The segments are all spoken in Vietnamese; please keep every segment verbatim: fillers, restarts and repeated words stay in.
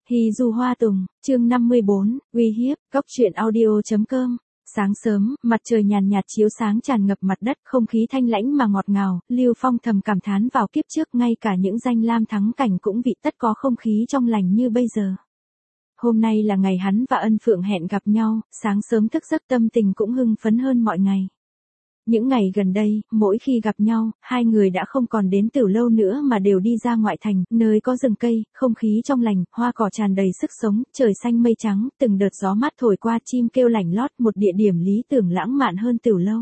Hy du hoa tùng, chương năm mươi bốn, uy hiếp, góc truyện audio.com. Sáng sớm, mặt trời nhàn nhạt chiếu sáng tràn ngập mặt đất, không khí thanh lãnh mà ngọt ngào, Lưu Phong thầm cảm thán vào kiếp trước ngay cả những danh lam thắng cảnh cũng vị tất có không khí trong lành như bây giờ. Hôm nay là ngày hắn và Ân Phượng hẹn gặp nhau, sáng sớm thức giấc tâm tình cũng hưng phấn hơn mọi ngày. Những ngày gần đây, mỗi khi gặp nhau, hai người đã không còn đến tiểu lâu nữa mà đều đi ra ngoại thành, nơi có rừng cây, không khí trong lành, hoa cỏ tràn đầy sức sống, trời xanh mây trắng, từng đợt gió mát thổi qua chim kêu lảnh lót, một địa điểm lý tưởng lãng mạn hơn tiểu lâu.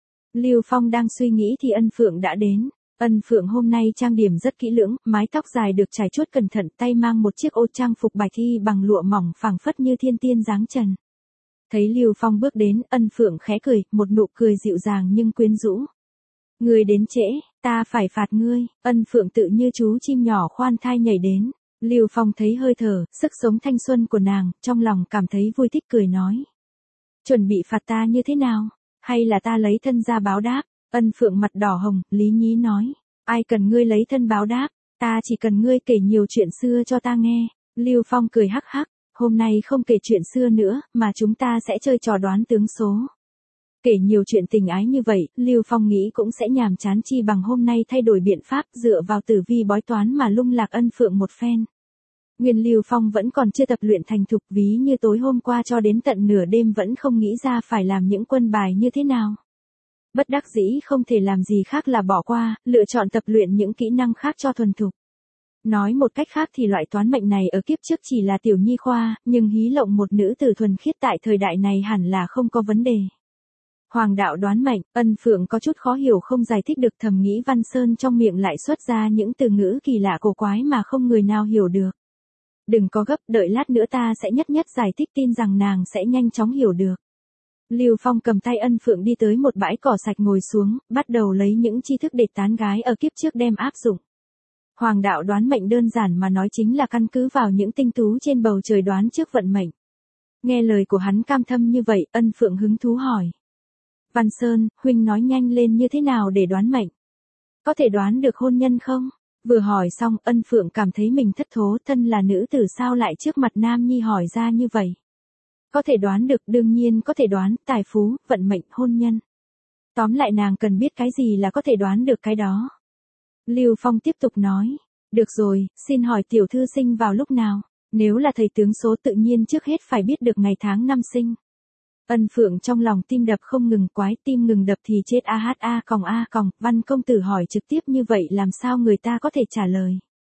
Lưu Phong đang suy nghĩ thì Ân Phượng đã đến. Ân Phượng hôm nay trang điểm rất kỹ lưỡng, mái tóc dài được chải chuốt cẩn thận, tay mang một chiếc ô trang phục bạch y bằng lụa mỏng phẳng phất như thiên tiên dáng trần. Thấy Lưu Phong bước đến, Ân Phượng khẽ cười, một nụ cười dịu dàng nhưng quyến rũ. Ngươi đến trễ, ta phải phạt ngươi. Ân Phượng tự như chú chim nhỏ khoan thai nhảy đến. Lưu Phong thấy hơi thở, sức sống thanh xuân của nàng, trong lòng cảm thấy vui thích cười nói. Chuẩn bị phạt ta như thế nào? Hay là ta lấy thân ra báo đáp? Ân Phượng mặt đỏ hồng, lý nhí nói. Ai cần ngươi lấy thân báo đáp, ta chỉ cần ngươi kể nhiều chuyện xưa cho ta nghe. Lưu Phong cười hắc hắc. Hôm nay không kể chuyện xưa nữa, mà chúng ta sẽ chơi trò đoán tướng số. Kể nhiều chuyện tình ái như vậy, Lưu Phong nghĩ cũng sẽ nhàm chán chi bằng hôm nay thay đổi biện pháp dựa vào tử vi bói toán mà lung lạc Ân Phượng một phen. Nguyên Lưu Phong vẫn còn chưa tập luyện thành thục, ví như tối hôm qua cho đến tận nửa đêm vẫn không nghĩ ra phải làm những quân bài như thế nào. Bất đắc dĩ không thể làm gì khác là bỏ qua, lựa chọn tập luyện những kỹ năng khác cho thuần thục. Nói một cách khác thì loại toán mệnh này ở kiếp trước chỉ là tiểu nhi khoa, nhưng hí lộng một nữ tử thuần khiết tại thời đại này hẳn là không có vấn đề. Hoàng đạo đoán mệnh, Ân Phượng có chút khó hiểu không giải thích được, thầm nghĩ Văn Sơn trong miệng lại xuất ra những từ ngữ kỳ lạ cổ quái mà không người nào hiểu được. Đừng có gấp, đợi lát nữa ta sẽ nhất nhất giải thích, tin rằng nàng sẽ nhanh chóng hiểu được. Lưu Phong cầm tay Ân Phượng đi tới một bãi cỏ sạch ngồi xuống, bắt đầu lấy những tri thức để tán gái ở kiếp trước đem áp dụng. Hoàng đạo đoán mệnh đơn giản mà nói chính là căn cứ vào những tinh tú trên bầu trời đoán trước vận mệnh. Nghe lời của hắn cam thâm như vậy, Ân Phượng hứng thú hỏi. Văn Sơn, huynh nói nhanh lên như thế nào để đoán mệnh? Có thể đoán được hôn nhân không? Vừa hỏi xong, Ân Phượng cảm thấy mình thất thố, thân là nữ tử sao lại trước mặt nam nhi hỏi ra như vậy? Có thể đoán được, đương nhiên có thể đoán, tài phú, vận mệnh, hôn nhân. Tóm lại nàng cần biết cái gì là có thể đoán được cái đó. Lưu Phong tiếp tục nói, được rồi, xin hỏi tiểu thư sinh vào lúc nào? Nếu là thầy tướng số tự nhiên trước hết phải biết được ngày tháng năm sinh. Ân Phượng trong lòng tim đập không ngừng, quái tim ngừng đập thì chết a hát a còng a còng, Văn công tử hỏi trực tiếp như vậy làm sao người ta có thể trả lời.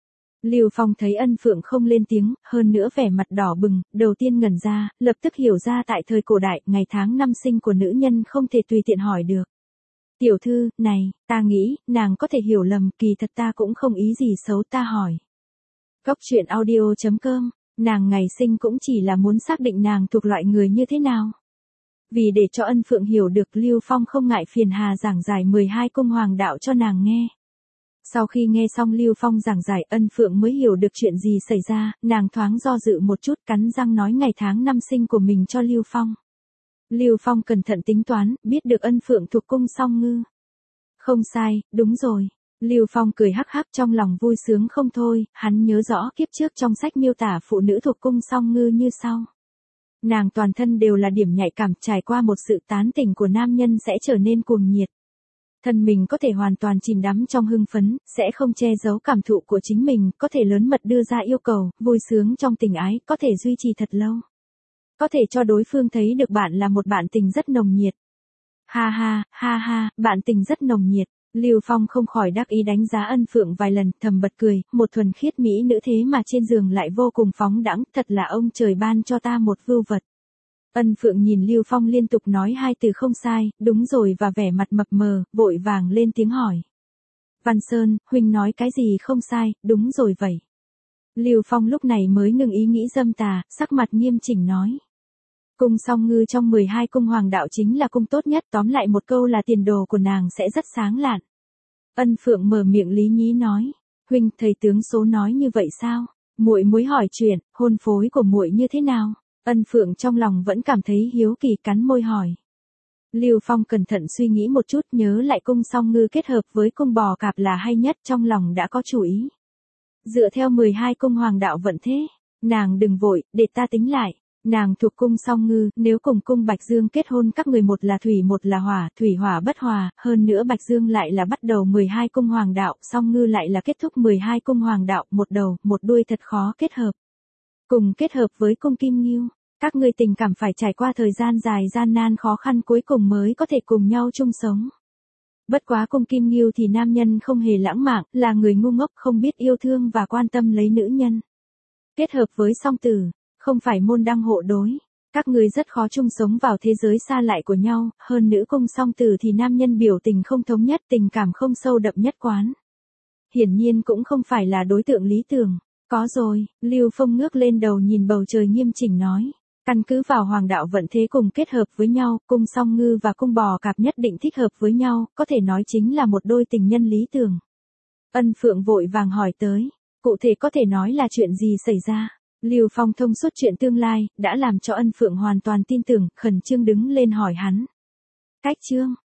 Lưu Phong thấy Ân Phượng không lên tiếng, hơn nữa vẻ mặt đỏ bừng, đầu tiên ngẩn ra, lập tức hiểu ra tại thời cổ đại, ngày tháng năm sinh của nữ nhân không thể tùy tiện hỏi được. Tiểu thư, này, ta nghĩ, nàng có thể hiểu lầm, kỳ thật ta cũng không ý gì xấu, ta hỏi. Góc truyện audio.com, nàng ngày sinh cũng chỉ là muốn xác định nàng thuộc loại người như thế nào. Vì để cho Ân Phượng hiểu được, Lưu Phong không ngại phiền hà giảng giải mười hai cung hoàng đạo cho nàng nghe. Sau khi nghe xong Lưu Phong giảng giải, Ân Phượng mới hiểu được chuyện gì xảy ra, nàng thoáng do dự một chút, cắn răng nói ngày tháng năm sinh của mình cho Lưu Phong. Lưu Phong cẩn thận tính toán, biết được Ân Phượng thuộc cung Song Ngư. Không sai, đúng rồi. Lưu Phong cười hắc hắc trong lòng vui sướng không thôi, hắn nhớ rõ kiếp trước trong sách miêu tả phụ nữ thuộc cung Song Ngư như sau. Nàng toàn thân đều là điểm nhạy cảm, trải qua một sự tán tỉnh của nam nhân sẽ trở nên cuồng nhiệt. Thân mình có thể hoàn toàn chìm đắm trong hưng phấn, sẽ không che giấu cảm thụ của chính mình, có thể lớn mật đưa ra yêu cầu, vui sướng trong tình ái, có thể duy trì thật lâu. Có thể cho đối phương thấy được bạn là một bạn tình rất nồng nhiệt. Ha ha, ha ha, bạn tình rất nồng nhiệt. Lưu Phong không khỏi đắc ý đánh giá Ân Phượng vài lần, thầm bật cười, một thuần khiết mỹ nữ thế mà trên giường lại vô cùng phóng đãng, thật là ông trời ban cho ta một vưu vật. Ân Phượng nhìn Lưu Phong liên tục nói hai từ không sai, đúng rồi và vẻ mặt mập mờ, vội vàng lên tiếng hỏi. Văn Sơn, huynh nói cái gì không sai, đúng rồi vậy. Lưu Phong lúc này mới ngừng ý nghĩ dâm tà, sắc mặt nghiêm chỉnh nói. Cung Song Ngư trong mười hai cung hoàng đạo chính là cung tốt nhất, tóm lại một câu là tiền đồ của nàng sẽ rất sáng lạn. Ân Phượng mở miệng lý nhí nói, huynh, thầy tướng số nói như vậy sao? Muội muốn hỏi chuyện, hôn phối của muội như thế nào? Ân Phượng trong lòng vẫn cảm thấy hiếu kỳ, cắn môi hỏi. Lưu Phong cẩn thận suy nghĩ một chút, nhớ lại cung Song Ngư kết hợp với cung bò cạp là hay nhất, trong lòng đã có chủ ý. Dựa theo mười hai cung hoàng đạo vận thế, Nàng đừng vội, để ta tính lại. Nàng thuộc cung Song Ngư, nếu cùng cung Bạch Dương kết hôn các người một là thủy một là hỏa, thủy hỏa bất hòa, hơn nữa Bạch Dương lại là bắt đầu mười hai cung hoàng đạo, Song Ngư lại là kết thúc mười hai cung hoàng đạo, một đầu, một đuôi thật khó kết hợp. Cùng kết hợp với cung Kim Ngưu, các ngươi tình cảm phải trải qua thời gian dài gian nan khó khăn cuối cùng mới có thể cùng nhau chung sống. Bất quá cung Kim Ngưu thì nam nhân không hề lãng mạn, là người ngu ngốc không biết yêu thương và quan tâm lấy nữ nhân. Kết hợp với Song Tử, không phải môn đăng hộ đối, các ngươi rất khó chung sống vào thế giới xa lạ của nhau, hơn nữ cung Song Tử thì nam nhân biểu tình không thống nhất, tình cảm không sâu đậm nhất quán. Hiển nhiên cũng không phải là đối tượng lý tưởng. Có rồi, Lưu Phong ngước lên đầu nhìn bầu trời nghiêm chỉnh nói. Căn cứ vào hoàng đạo vận thế cùng kết hợp với nhau, cung Song Ngư và cung Bò Cạp nhất định thích hợp với nhau, có thể nói chính là một đôi tình nhân lý tưởng. Ân Phượng vội vàng hỏi tới, cụ thể có thể nói là chuyện gì xảy ra? Lưu Phong thông suốt chuyện tương lai, đã làm cho Ân Phượng hoàn toàn tin tưởng, khẩn trương đứng lên hỏi hắn. Cách chương